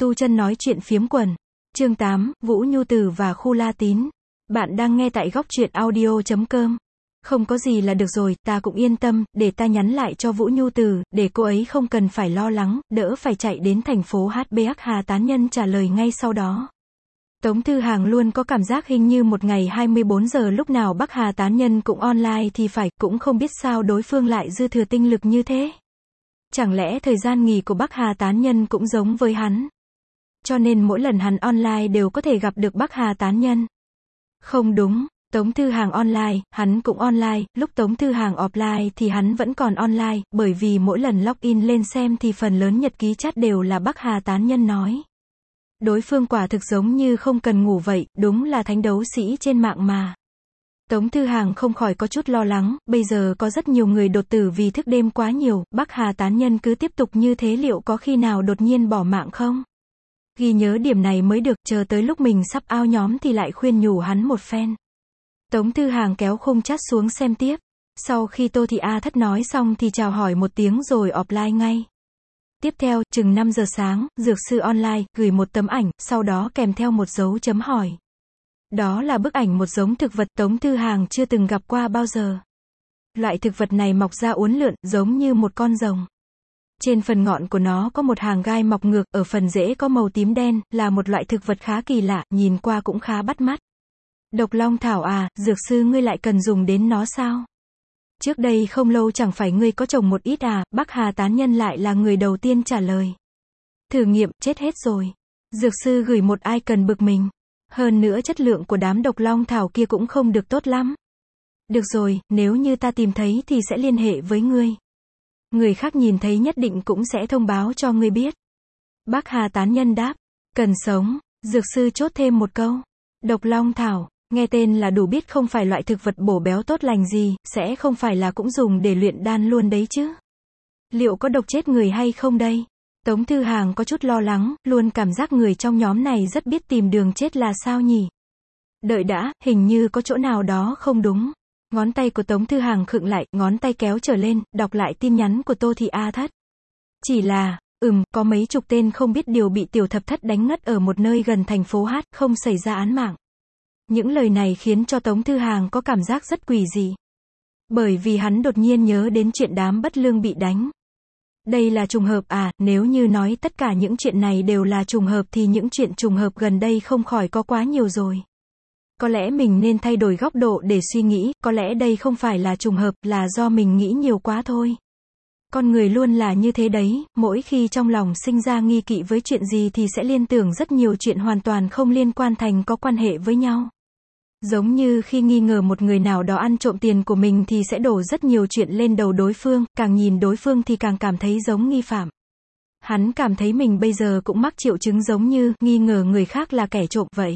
Tu chân nói chuyện phiếm quần. Chương 8, Vũ Nhu Tử và Khu La Tín. Bạn đang nghe tại góc truyện audio.com. Không có gì là được rồi, ta cũng yên tâm, để ta nhắn lại cho Vũ Nhu Tử, để cô ấy không cần phải lo lắng, đỡ phải chạy đến thành phố HBH. Hà Tán Nhân trả lời ngay sau đó. Tống Thư Hàng luôn có cảm giác hình như một ngày 24 giờ lúc nào Bắc Hà Tán Nhân cũng online thì phải, cũng không biết sao đối phương lại dư thừa tinh lực như thế. Chẳng lẽ thời gian nghỉ của Bắc Hà Tán Nhân cũng giống với hắn? Cho nên mỗi lần hắn online đều có thể gặp được Bắc Hà Tán Nhân. Không đúng, Tống Thư Hàng online, hắn cũng online, lúc Tống Thư Hàng offline thì hắn vẫn còn online, bởi vì mỗi lần login lên xem thì phần lớn nhật ký chat đều là Bắc Hà Tán Nhân nói. Đối phương quả thực giống như không cần ngủ vậy, đúng là thánh đấu sĩ trên mạng mà. Tống Thư Hàng không khỏi có chút lo lắng, bây giờ có rất nhiều người đột tử vì thức đêm quá nhiều, Bắc Hà Tán Nhân cứ tiếp tục như thế liệu có khi nào đột nhiên bỏ mạng không? Ghi nhớ điểm này mới được, chờ tới lúc mình sắp out nhóm thì lại khuyên nhủ hắn một phen. Tống Thư Hàng kéo khung chat xuống xem tiếp. Sau khi Tô Thị A Thất nói xong thì chào hỏi một tiếng rồi offline ngay. Tiếp theo, chừng 5 giờ sáng, dược sư online, gửi một tấm ảnh, sau đó kèm theo một dấu chấm hỏi. Đó là bức ảnh một giống thực vật Tống Thư Hàng chưa từng gặp qua bao giờ. Loại thực vật này mọc ra uốn lượn, giống như một con rồng. Trên phần ngọn của nó có một hàng gai mọc ngược, ở phần rễ có màu tím đen, là một loại thực vật khá kỳ lạ, nhìn qua cũng khá bắt mắt. Độc Long Thảo à, dược sư ngươi lại cần dùng đến nó sao? Trước đây không lâu chẳng phải ngươi có trồng một ít à? Bắc Hà Tán Nhân lại là người đầu tiên trả lời. Thử nghiệm, chết hết rồi. Dược sư gửi một icon bực mình. Hơn nữa chất lượng của đám Độc Long Thảo kia cũng không được tốt lắm. Được rồi, nếu như ta tìm thấy thì sẽ liên hệ với ngươi. Người khác nhìn thấy nhất định cũng sẽ thông báo cho ngươi biết. Bắc Hà Tán Nhân đáp. Cần sống. Dược sư chốt thêm một câu. Độc Long Thảo. Nghe tên là đủ biết không phải loại thực vật bổ béo tốt lành gì, sẽ không phải là cũng dùng để luyện đan luôn đấy chứ. Liệu có độc chết người hay không đây? Tống Thư Hàng có chút lo lắng, luôn cảm giác người trong nhóm này rất biết tìm đường chết là sao nhỉ? Đợi đã, hình như có chỗ nào đó không đúng. Ngón tay của Tống Thư Hàng khựng lại, ngón tay kéo trở lên, đọc lại tin nhắn của Tô Thị A Thất. Chỉ là, có mấy chục tên không biết điều bị Tiểu Thập Thất đánh ngất ở một nơi gần thành phố H, không xảy ra án mạng. Những lời này khiến cho Tống Thư Hàng có cảm giác rất quỷ dị. Bởi vì hắn đột nhiên nhớ đến chuyện đám bất lương bị đánh. Đây là trùng hợp à, nếu như nói tất cả những chuyện này đều là trùng hợp thì những chuyện trùng hợp gần đây không khỏi có quá nhiều rồi. Có lẽ mình nên thay đổi góc độ để suy nghĩ, có lẽ đây không phải là trùng hợp, là do mình nghĩ nhiều quá thôi. Con người luôn là như thế đấy, mỗi khi trong lòng sinh ra nghi kỵ với chuyện gì thì sẽ liên tưởng rất nhiều chuyện hoàn toàn không liên quan thành có quan hệ với nhau. Giống như khi nghi ngờ một người nào đó ăn trộm tiền của mình thì sẽ đổ rất nhiều chuyện lên đầu đối phương, càng nhìn đối phương thì càng cảm thấy giống nghi phạm. Hắn cảm thấy mình bây giờ cũng mắc triệu chứng giống như nghi ngờ người khác là kẻ trộm vậy.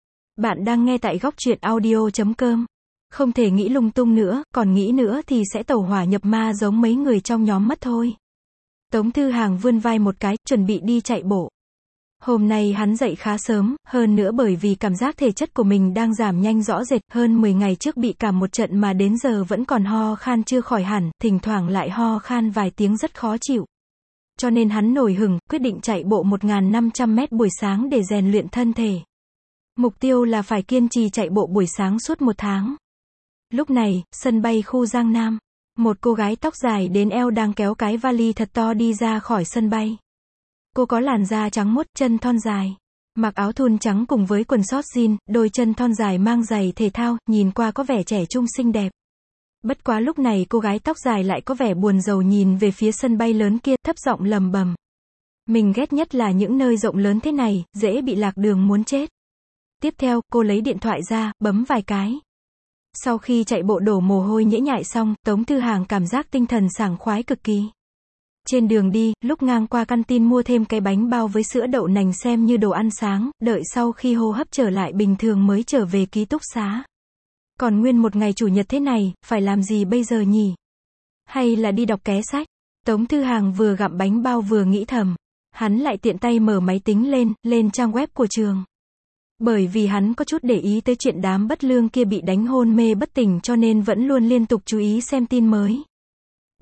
Bạn đang nghe tại góc truyện audio.com. Không thể nghĩ lung tung nữa, còn nghĩ nữa thì sẽ tẩu hỏa nhập ma giống mấy người trong nhóm mất thôi. Tống Thư Hàng vươn vai một cái, chuẩn bị đi chạy bộ. Hôm nay hắn dậy khá sớm, hơn nữa bởi vì cảm giác thể chất của mình đang giảm nhanh rõ rệt, hơn 10 ngày trước bị cảm một trận mà đến giờ vẫn còn ho khan chưa khỏi hẳn, thỉnh thoảng lại ho khan vài tiếng rất khó chịu. Cho nên hắn nổi hứng, quyết định chạy bộ 1.500 mét buổi sáng để rèn luyện thân thể. Mục tiêu là phải kiên trì chạy bộ buổi sáng suốt 1 tháng. Lúc này, sân bay khu Giang Nam, một cô gái tóc dài đến eo đang kéo cái vali thật to đi ra khỏi sân bay. Cô có làn da trắng muốt, chân thon dài. Mặc áo thun trắng cùng với quần short jean, đôi chân thon dài mang giày thể thao, nhìn qua có vẻ trẻ trung xinh đẹp. Bất quá lúc này cô gái tóc dài lại có vẻ buồn rầu nhìn về phía sân bay lớn kia, thấp giọng lầm bầm. Mình ghét nhất là những nơi rộng lớn thế này, dễ bị lạc đường muốn chết. Tiếp theo, cô lấy điện thoại ra, bấm vài cái. Sau khi chạy bộ đổ mồ hôi nhễ nhại xong, Tống Thư Hàng cảm giác tinh thần sảng khoái cực kỳ. Trên đường đi, lúc ngang qua căn tin mua thêm cái bánh bao với sữa đậu nành xem như đồ ăn sáng, đợi sau khi hô hấp trở lại bình thường mới trở về ký túc xá. Còn nguyên một ngày chủ nhật thế này, phải làm gì bây giờ nhỉ? Hay là đi đọc ké sách? Tống Thư Hàng vừa gặm bánh bao vừa nghĩ thầm. Hắn lại tiện tay mở máy tính lên trang web của trường. Bởi vì hắn có chút để ý tới chuyện đám bất lương kia bị đánh hôn mê bất tỉnh cho nên vẫn luôn liên tục chú ý xem tin mới.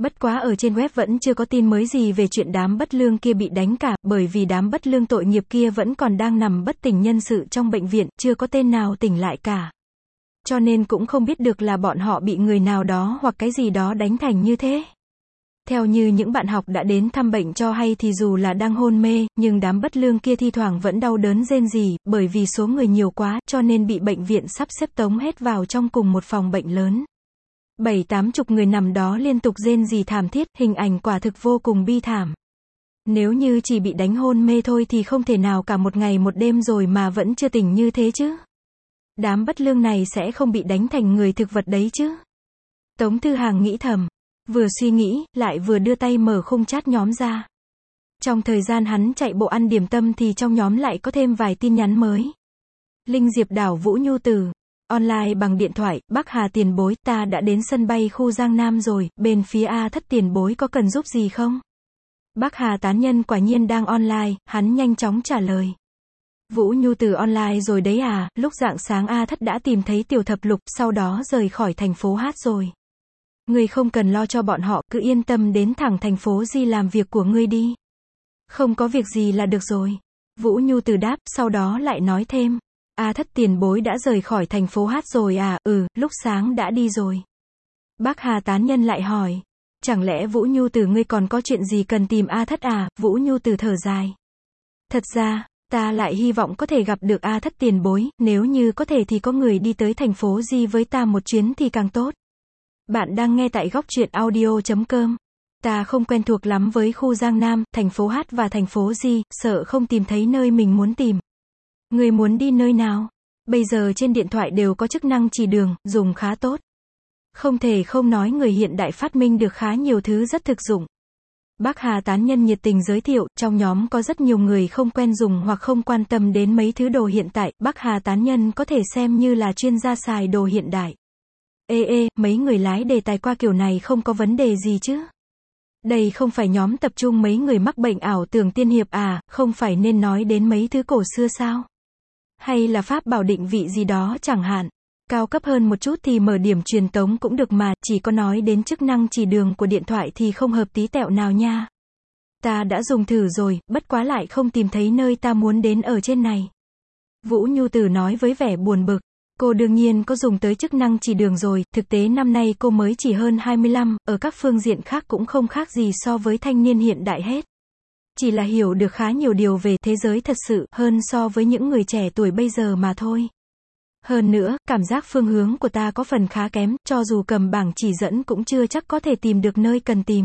Bất quá ở trên web vẫn chưa có tin mới gì về chuyện đám bất lương kia bị đánh cả, bởi vì đám bất lương tội nghiệp kia vẫn còn đang nằm bất tỉnh nhân sự trong bệnh viện, chưa có tên nào tỉnh lại cả. Cho nên cũng không biết được là bọn họ bị người nào đó hoặc cái gì đó đánh thành như thế. Theo như những bạn học đã đến thăm bệnh cho hay thì dù là đang hôn mê, nhưng đám bất lương kia thi thoảng vẫn đau đớn rên rỉ, bởi vì số người nhiều quá, cho nên bị bệnh viện sắp xếp tống hết vào trong cùng một phòng bệnh lớn. 70-80 người nằm đó liên tục rên rỉ thảm thiết, hình ảnh quả thực vô cùng bi thảm. Nếu như chỉ bị đánh hôn mê thôi thì không thể nào cả một ngày một đêm rồi mà vẫn chưa tỉnh như thế chứ. Đám bất lương này sẽ không bị đánh thành người thực vật đấy chứ. Tống Thư Hàng nghĩ thầm. Vừa suy nghĩ, lại vừa đưa tay mở khung chat nhóm ra. Trong thời gian hắn chạy bộ ăn điểm tâm thì trong nhóm lại có thêm vài tin nhắn mới. Linh Diệp Đảo Vũ Nhu Từ. Online bằng điện thoại, Bắc Hà tiền bối, ta đã đến sân bay khu Giang Nam rồi, bên phía A Thất tiền bối có cần giúp gì không? Bắc Hà tán nhân quả nhiên đang online, hắn nhanh chóng trả lời. Vũ Nhu Từ online rồi đấy à, lúc rạng sáng A Thất đã tìm thấy Tiểu Thập Lục, sau đó rời khỏi thành phố Hát rồi. Ngươi không cần lo cho bọn họ, cứ yên tâm đến thẳng thành phố Di làm việc của ngươi đi. Không có việc gì là được rồi. Vũ Nhu Từ đáp, sau đó lại nói thêm. A Thất tiền bối đã rời khỏi thành phố Hát rồi à, lúc sáng đã đi rồi. Bác Hà tán nhân lại hỏi. Chẳng lẽ Vũ Nhu Từ ngươi còn có chuyện gì cần tìm A Thất à, Vũ Nhu Từ thở dài. Thật ra, ta lại hy vọng có thể gặp được A Thất tiền bối, nếu như có thể thì có người đi tới thành phố Di với ta một chuyến thì càng tốt. Bạn đang nghe tại góc truyện audio.com. Ta không quen thuộc lắm với khu Giang Nam, thành phố Hát và thành phố Di, sợ không tìm thấy nơi mình muốn tìm. Người muốn đi nơi nào? Bây giờ trên điện thoại đều có chức năng chỉ đường, dùng khá tốt. Không thể không nói người hiện đại phát minh được khá nhiều thứ rất thực dụng. Bác Hà tán nhân nhiệt tình giới thiệu, trong nhóm có rất nhiều người không quen dùng hoặc không quan tâm đến mấy thứ đồ hiện tại, Bác Hà tán nhân có thể xem như là chuyên gia xài đồ hiện đại. Mấy người lái đề tài qua kiểu này không có vấn đề gì chứ? Đây không phải nhóm tập trung mấy người mắc bệnh ảo tưởng tiên hiệp à, không phải nên nói đến mấy thứ cổ xưa sao? Hay là pháp bảo định vị gì đó chẳng hạn? Cao cấp hơn một chút thì mở điểm truyền tống cũng được mà, chỉ có nói đến chức năng chỉ đường của điện thoại thì không hợp tí tẹo nào nha. Ta đã dùng thử rồi, bất quá lại không tìm thấy nơi ta muốn đến ở trên này. Vũ Nhu Từ nói với vẻ buồn bực. Cô đương nhiên có dùng tới chức năng chỉ đường rồi, thực tế năm nay cô mới chỉ hơn 25, ở các phương diện khác cũng không khác gì so với thanh niên hiện đại hết. Chỉ là hiểu được khá nhiều điều về thế giới thật sự, hơn so với những người trẻ tuổi bây giờ mà thôi. Hơn nữa, cảm giác phương hướng của ta có phần khá kém, cho dù cầm bảng chỉ dẫn cũng chưa chắc có thể tìm được nơi cần tìm.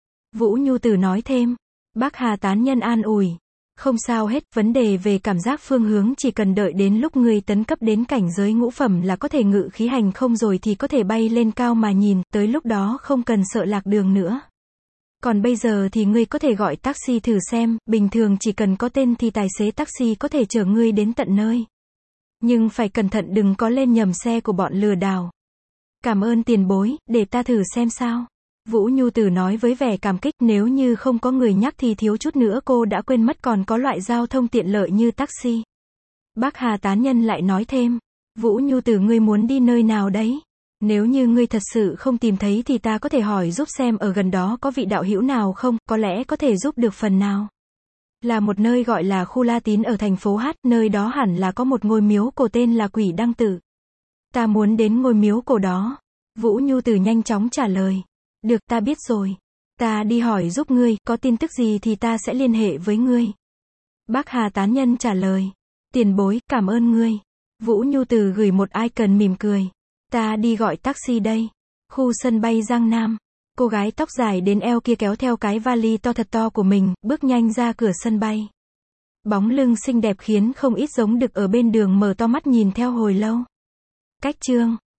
Vũ Nhu Từ nói thêm. Bác Hà tán nhân an ủi. Không sao hết, vấn đề về cảm giác phương hướng chỉ cần đợi đến lúc ngươi tấn cấp đến cảnh giới ngũ phẩm là có thể ngự khí hành không rồi thì có thể bay lên cao mà nhìn, tới lúc đó không cần sợ lạc đường nữa. Còn bây giờ thì ngươi có thể gọi taxi thử xem, bình thường chỉ cần có tên thì tài xế taxi có thể chở ngươi đến tận nơi. Nhưng phải cẩn thận đừng có lên nhầm xe của bọn lừa đảo. Cảm ơn tiền bối, để ta thử xem sao. Vũ Nhu Từ nói với vẻ cảm kích, nếu như không có người nhắc thì thiếu chút nữa cô đã quên mất còn có loại giao thông tiện lợi như taxi. Bác Hà tán nhân lại nói thêm. Vũ Nhu Từ ngươi muốn đi nơi nào đấy? Nếu như ngươi thật sự không tìm thấy thì ta có thể hỏi giúp xem ở gần đó có vị đạo hữu nào không, có lẽ có thể giúp được phần nào. Là một nơi gọi là khu La Tín ở thành phố Hát, nơi đó hẳn là có một ngôi miếu cổ tên là Quỷ Đăng Tự. Ta muốn đến ngôi miếu cổ đó. Vũ Nhu Từ nhanh chóng trả lời. Được, ta biết rồi. Ta đi hỏi giúp ngươi, có tin tức gì thì ta sẽ liên hệ với ngươi. Bác Hà tán nhân trả lời. Tiền bối, cảm ơn ngươi. Vũ Nhu Từ gửi một icon mỉm cười. Ta đi gọi taxi đây. Khu sân bay Giang Nam. Cô gái tóc dài đến eo kia kéo theo cái vali to thật to của mình, bước nhanh ra cửa sân bay. Bóng lưng xinh đẹp khiến không ít giống đực ở bên đường mở to mắt nhìn theo hồi lâu. Cách chương